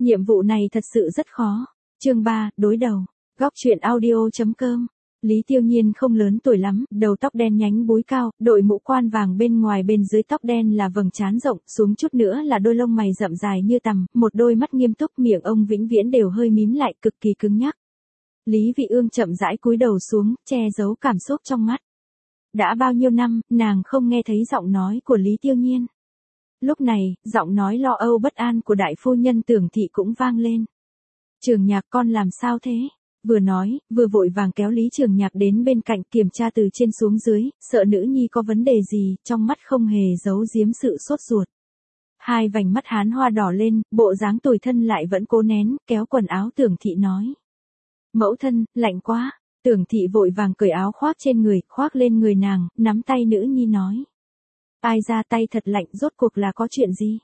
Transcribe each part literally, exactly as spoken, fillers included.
Nhiệm vụ này thật sự rất khó. Chương ba, đối đầu. Góc truyện audio.com. Lý Tiêu Nhiên không lớn tuổi lắm, đầu tóc đen nhánh búi cao, đội mũ quan vàng bên ngoài bên dưới tóc đen là vầng trán rộng, xuống chút nữa là đôi lông mày rậm dài như tằm, một đôi mắt nghiêm túc, miệng ông vĩnh viễn đều hơi mím lại, cực kỳ cứng nhắc. Lý Vị Ương chậm rãi cúi đầu xuống, che giấu cảm xúc trong mắt. Đã bao nhiêu năm, nàng không nghe thấy giọng nói của Lý Tiêu Nhiên. Lúc này, giọng nói lo âu bất an của đại phu nhân Tưởng Thị cũng vang lên. Trường Nhạc, con làm sao thế? Vừa nói, vừa vội vàng kéo Lý Trường Nhạc đến bên cạnh kiểm tra từ trên xuống dưới, sợ nữ nhi có vấn đề gì, trong mắt không hề giấu giếm sự sốt ruột. Hai vành mắt Hán Hoa đỏ lên, bộ dáng tủi thân lại vẫn cố nén, kéo quần áo Tưởng Thị nói. Mẫu thân, lạnh quá. Tưởng Thị vội vàng cởi áo khoác trên người, khoác lên người nàng, nắm tay nữ nhi nói. Ai ra tay thật lạnh, rốt cuộc là có chuyện gì?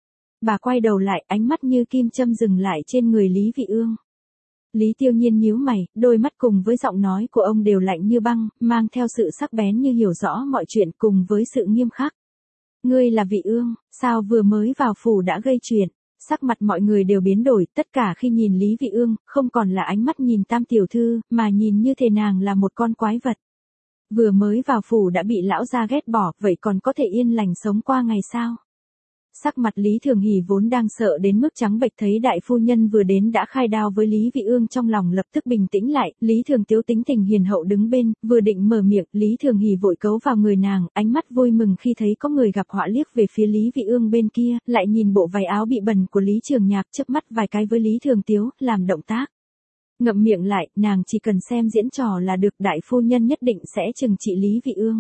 Bà quay đầu lại, ánh mắt như kim châm dừng lại trên người Lý Vị Ương. Lý Tiêu Nhiên nhíu mày, đôi mắt cùng với giọng nói của ông đều lạnh như băng, mang theo sự sắc bén như hiểu rõ mọi chuyện cùng với sự nghiêm khắc. Ngươi là Vị Ương, sao vừa mới vào phủ đã gây chuyện? Sắc mặt mọi người đều biến đổi, tất cả khi nhìn Lý Vị Ương, không còn là ánh mắt nhìn tam tiểu thư, mà nhìn như thể nàng là một con quái vật. Vừa mới vào phủ đã bị lão gia ghét bỏ, vậy còn có thể yên lành sống qua ngày sao? Sắc mặt Lý Thường Hỷ vốn đang sợ đến mức trắng bệch thấy đại phu nhân vừa đến đã khai đao với Lý Vị Ương, trong lòng lập tức bình tĩnh lại, Lý Thường Tiếu tính tình hiền hậu đứng bên, vừa định mở miệng, Lý Thường Hỷ vội cấu vào người nàng, ánh mắt vui mừng khi thấy có người gặp họa, liếc về phía Lý Vị Ương bên kia, lại nhìn bộ váy áo bị bẩn của Lý Trường Nhạc, chớp mắt vài cái với Lý Thường Tiếu, làm động tác. Ngậm miệng lại, nàng chỉ cần xem diễn trò là được, đại phu nhân nhất định sẽ trừng trị Lý Vị Ương.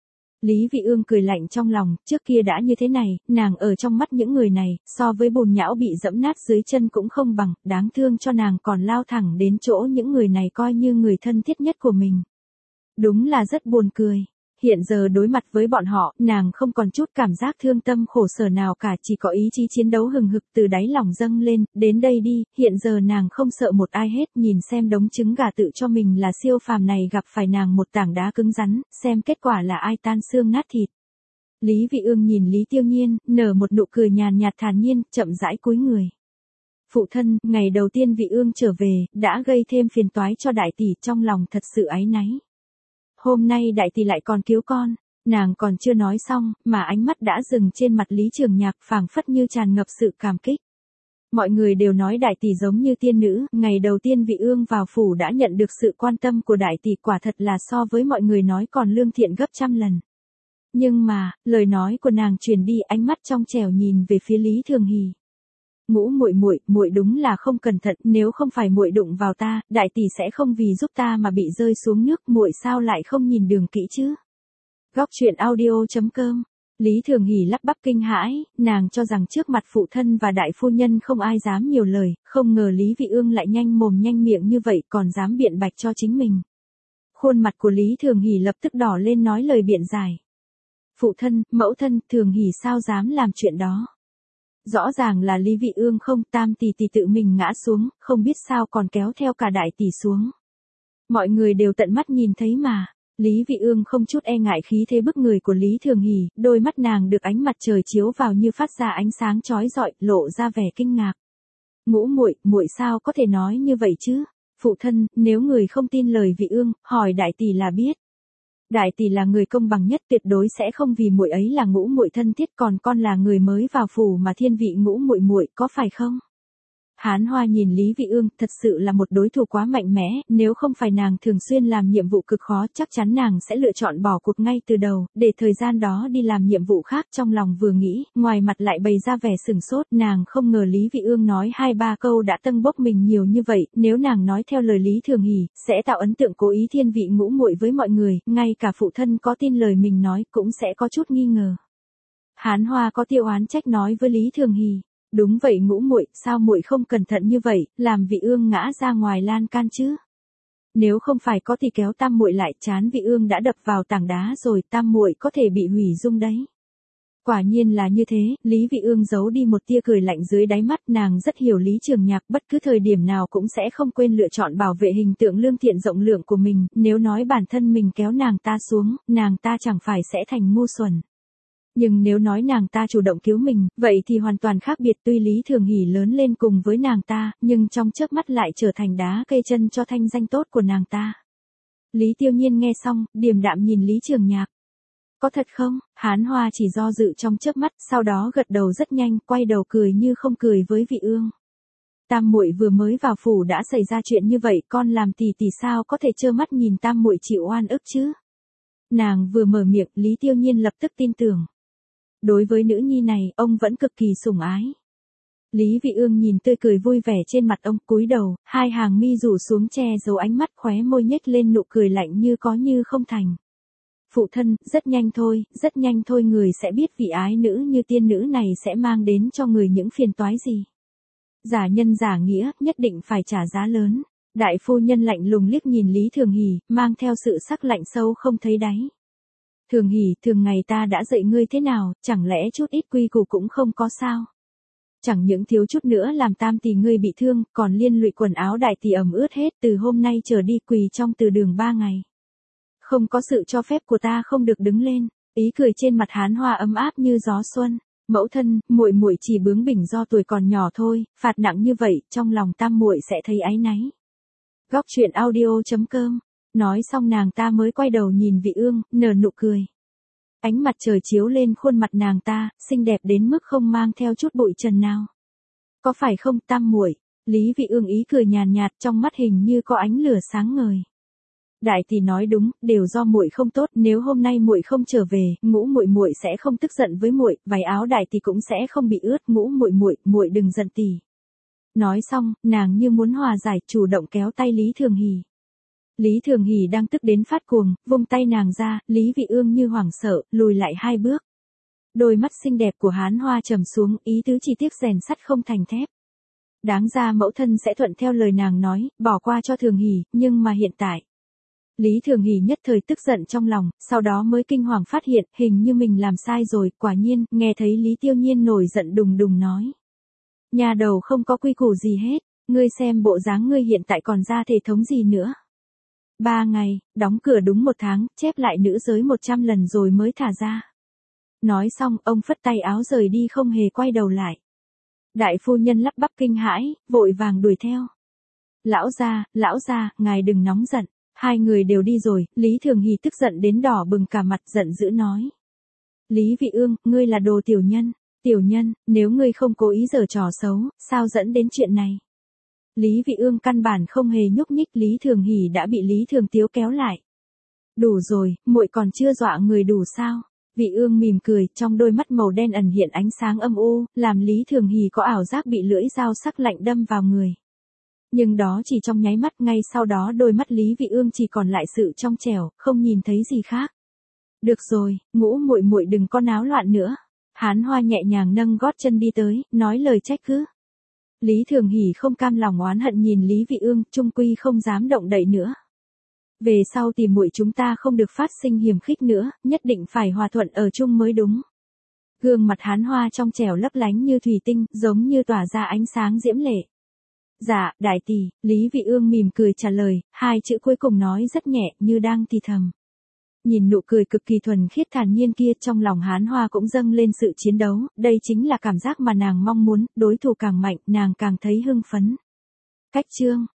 Lý Vị Ương cười lạnh trong lòng, trước kia đã như thế này, nàng ở trong mắt những người này, so với bùn nhão bị dẫm nát dưới chân cũng không bằng, đáng thương cho nàng còn lao thẳng đến chỗ những người này coi như người thân thiết nhất của mình. Đúng là rất buồn cười. Hiện giờ đối mặt với bọn họ, nàng không còn chút cảm giác thương tâm khổ sở nào cả, chỉ có ý chí chiến đấu hừng hực từ đáy lòng dâng lên, đến đây đi, hiện giờ nàng không sợ một ai hết, nhìn xem đống trứng gà tự cho mình là siêu phàm này gặp phải nàng một tảng đá cứng rắn, xem kết quả là ai tan xương nát thịt. Lý Vị Ương nhìn Lý Tiêu Nhiên, nở một nụ cười nhàn nhạt thản nhiên, chậm rãi cúi người. Phụ thân, ngày đầu tiên Vị Ương trở về, đã gây thêm phiền toái cho đại tỷ, trong lòng thật sự áy náy. Hôm nay đại tỷ lại còn cứu con, nàng còn chưa nói xong, mà ánh mắt đã dừng trên mặt Lý Trường Nhạc, phảng phất như tràn ngập sự cảm kích. Mọi người đều nói đại tỷ giống như tiên nữ, ngày đầu tiên Vị Ương vào phủ đã nhận được sự quan tâm của đại tỷ, quả thật là so với mọi người nói còn lương thiện gấp trăm lần. Nhưng mà, lời nói của nàng truyền đi, ánh mắt trong trẻo nhìn về phía Lý Thường Hỷ. Ngũ muội muội, muội đúng là không cẩn thận, nếu không phải muội đụng vào ta, đại tỷ sẽ không vì giúp ta mà bị rơi xuống nước, muội sao lại không nhìn đường kỹ chứ? Góc truyện audio.com. Lý Thường Hỷ lắp bắp kinh hãi, nàng cho rằng trước mặt phụ thân và đại phu nhân không ai dám nhiều lời, không ngờ Lý Vị Ương lại nhanh mồm nhanh miệng như vậy, còn dám biện bạch cho chính mình. Khuôn mặt của Lý Thường Hỷ lập tức đỏ lên nói lời biện giải. Phụ thân, mẫu thân, Thường Hỷ sao dám làm chuyện đó? Rõ ràng là Lý Vị Ương không, tam tỷ tỷ tự mình ngã xuống, không biết sao còn kéo theo cả đại tỷ xuống. Mọi người đều tận mắt nhìn thấy mà. Lý Vị Ương không chút e ngại khí thế bức người của Lý Thường Hỷ, đôi mắt nàng được ánh mặt trời chiếu vào như phát ra ánh sáng chói rọi, lộ ra vẻ kinh ngạc. Ngũ muội, muội sao có thể nói như vậy chứ? Phụ thân, nếu người không tin lời Vị Ương, hỏi đại tỷ là biết. Đại tỷ là người công bằng nhất, tuyệt đối sẽ không vì muội ấy là ngũ muội thân thiết, còn con là người mới vào phủ mà thiên vị ngũ muội muội, có phải không? Hán Hoa nhìn Lý Vị Ương, thật sự là một đối thủ quá mạnh mẽ, nếu không phải nàng thường xuyên làm nhiệm vụ cực khó, chắc chắn nàng sẽ lựa chọn bỏ cuộc ngay từ đầu, để thời gian đó đi làm nhiệm vụ khác. Trong lòng vừa nghĩ, ngoài mặt lại bày ra vẻ sừng sốt, nàng không ngờ Lý Vị Ương nói hai ba câu đã tâng bốc mình nhiều như vậy, nếu nàng nói theo lời Lý Thường Hỷ, sẽ tạo ấn tượng cố ý thiên vị ngũ muội với mọi người, ngay cả phụ thân có tin lời mình nói cũng sẽ có chút nghi ngờ. Hán Hoa có tiêu oán trách nói với Lý Thường Hỷ. Đúng vậy ngũ muội, sao muội không cẩn thận như vậy, làm Vị Ương ngã ra ngoài lan can chứ? Nếu không phải có thì kéo tam muội lại, chán Vị Ương đã đập vào tảng đá rồi, tam muội có thể bị hủy dung đấy. Quả nhiên là như thế, Lý Vị Ương giấu đi một tia cười lạnh dưới đáy mắt, nàng rất hiểu Lý Trường Nhạc, bất cứ thời điểm nào cũng sẽ không quên lựa chọn bảo vệ hình tượng lương thiện rộng lượng của mình, nếu nói bản thân mình kéo nàng ta xuống, nàng ta chẳng phải sẽ thành ngu xuẩn. Nhưng nếu nói nàng ta chủ động cứu mình, vậy thì hoàn toàn khác biệt. Tuy Lý Thường Hỷ lớn lên cùng với nàng ta, nhưng trong chớp mắt lại trở thành đá cây chân cho thanh danh tốt của nàng ta. Lý Tiêu Nhiên nghe xong, điềm đạm nhìn Lý Trường Nhạc. Có thật không? Hán Hoa chỉ do dự trong chớp mắt, sau đó gật đầu rất nhanh, quay đầu cười như không cười với Vị Ương. Tam muội vừa mới vào phủ đã xảy ra chuyện như vậy, con làm tỷ tỷ sao có thể trơ mắt nhìn tam muội chịu oan ức chứ? Nàng vừa mở miệng, Lý Tiêu Nhiên lập tức tin tưởng. Đối với nữ nhi này, ông vẫn cực kỳ sủng ái. Lý Vị Ương nhìn tươi cười vui vẻ trên mặt ông, cúi đầu, hai hàng mi rủ xuống che giấu ánh mắt, khóe môi nhếch lên nụ cười lạnh như có như không thành. Phụ thân, rất nhanh thôi, rất nhanh thôi người sẽ biết vị ái nữ như tiên nữ này sẽ mang đến cho người những phiền toái gì. Giả nhân giả nghĩa, nhất định phải trả giá lớn. Đại phu nhân lạnh lùng liếc nhìn Lý Thường Hỷ, mang theo sự sắc lạnh sâu không thấy đáy. Thường Hỷ, thường ngày ta đã dạy ngươi thế nào, chẳng lẽ chút ít quy củ cũng không có sao? Chẳng những thiếu chút nữa làm tam tỷ ngươi bị thương, còn liên lụy quần áo đại tỷ ẩm ướt hết, từ hôm nay trở đi quỳ trong từ đường ba ngày. Không có sự cho phép của ta không được đứng lên. Ý cười trên mặt Hán Hoa ấm áp như gió xuân. Mẫu thân, muội muội chỉ bướng bỉnh do tuổi còn nhỏ thôi, phạt nặng như vậy, trong lòng tam muội sẽ thấy áy náy. Góc truyện audio chấm com. Nói xong nàng ta mới quay đầu nhìn Vị Ương, nở nụ cười. Ánh mặt trời chiếu lên khuôn mặt nàng ta, xinh đẹp đến mức không mang theo chút bụi trần nào. Có phải không tam muội? Lý Vị Ương ý cười nhàn nhạt, trong mắt hình như có ánh lửa sáng ngời. Đại tỷ nói đúng, đều do muội không tốt, nếu hôm nay muội không trở về, Ngũ muội muội sẽ không tức giận với muội, váy áo đại tỷ cũng sẽ không bị ướt, Ngũ muội muội, muội đừng giận tỷ. Nói xong, nàng như muốn hòa giải, chủ động kéo tay Lý Thường Hỷ. Lý Thường Hỷ đang tức đến phát cuồng, vung tay nàng ra, Lý Vị Ương như hoảng sợ, lùi lại hai bước. Đôi mắt xinh đẹp của Hán Hoa trầm xuống, ý tứ chỉ tiếc rèn sắt không thành thép. Đáng ra mẫu thân sẽ thuận theo lời nàng nói, bỏ qua cho Thường Hỷ, nhưng mà hiện tại. Lý Thường Hỷ nhất thời tức giận trong lòng, sau đó mới kinh hoàng phát hiện, hình như mình làm sai rồi, quả nhiên, nghe thấy Lý Tiêu Nhiên nổi giận đùng đùng nói. Nhà đầu không có quy củ gì hết, ngươi xem bộ dáng ngươi hiện tại còn ra thể thống gì nữa. Ba ngày, đóng cửa đúng một tháng, chép lại nữ giới một trăm lần rồi mới thả ra. Nói xong, ông phất tay áo rời đi không hề quay đầu lại. Đại phu nhân lắp bắp kinh hãi, vội vàng đuổi theo. Lão gia, lão gia, ngài đừng nóng giận. Hai người đều đi rồi, Lý Thường Hỷ tức giận đến đỏ bừng cả mặt, giận dữ nói. Lý Vị Ương, ngươi là đồ tiểu nhân, tiểu nhân, nếu ngươi không cố ý giở trò xấu, sao dẫn đến chuyện này? Lý Vị Ương căn bản không hề nhúc nhích, Lý Thường Hỷ đã bị Lý Thường Tiếu kéo lại. Đủ rồi, muội còn chưa dọa người đủ sao? Vị Ương mỉm cười, trong đôi mắt màu đen ẩn hiện ánh sáng âm u, làm Lý Thường Hỷ có ảo giác bị lưỡi dao sắc lạnh đâm vào người. Nhưng đó chỉ trong nháy mắt, ngay sau đó đôi mắt Lý Vị Ương chỉ còn lại sự trong trẻo, không nhìn thấy gì khác. Được rồi, Ngũ muội muội đừng có náo loạn nữa. Hán Hoa nhẹ nhàng nâng gót chân đi tới, nói lời trách cứ. Lý Thường Hỷ không cam lòng oán hận nhìn Lý Vị Ương, chung quy không dám động đậy nữa. Về sau thì muội chúng ta không được phát sinh hiềm khích nữa, nhất định phải hòa thuận ở chung mới đúng. Gương mặt Hán Hoa trong trẻo lấp lánh như thủy tinh, giống như tỏa ra ánh sáng diễm lệ. Dạ, đại tỷ, Lý Vị Ương mỉm cười trả lời, hai chữ cuối cùng nói rất nhẹ, như đang thì thầm. Nhìn nụ cười cực kỳ thuần khiết thản nhiên kia, trong lòng Hán Hoa cũng dâng lên sự chiến đấu, đây chính là cảm giác mà nàng mong muốn, đối thủ càng mạnh, nàng càng thấy hưng phấn. Cách chương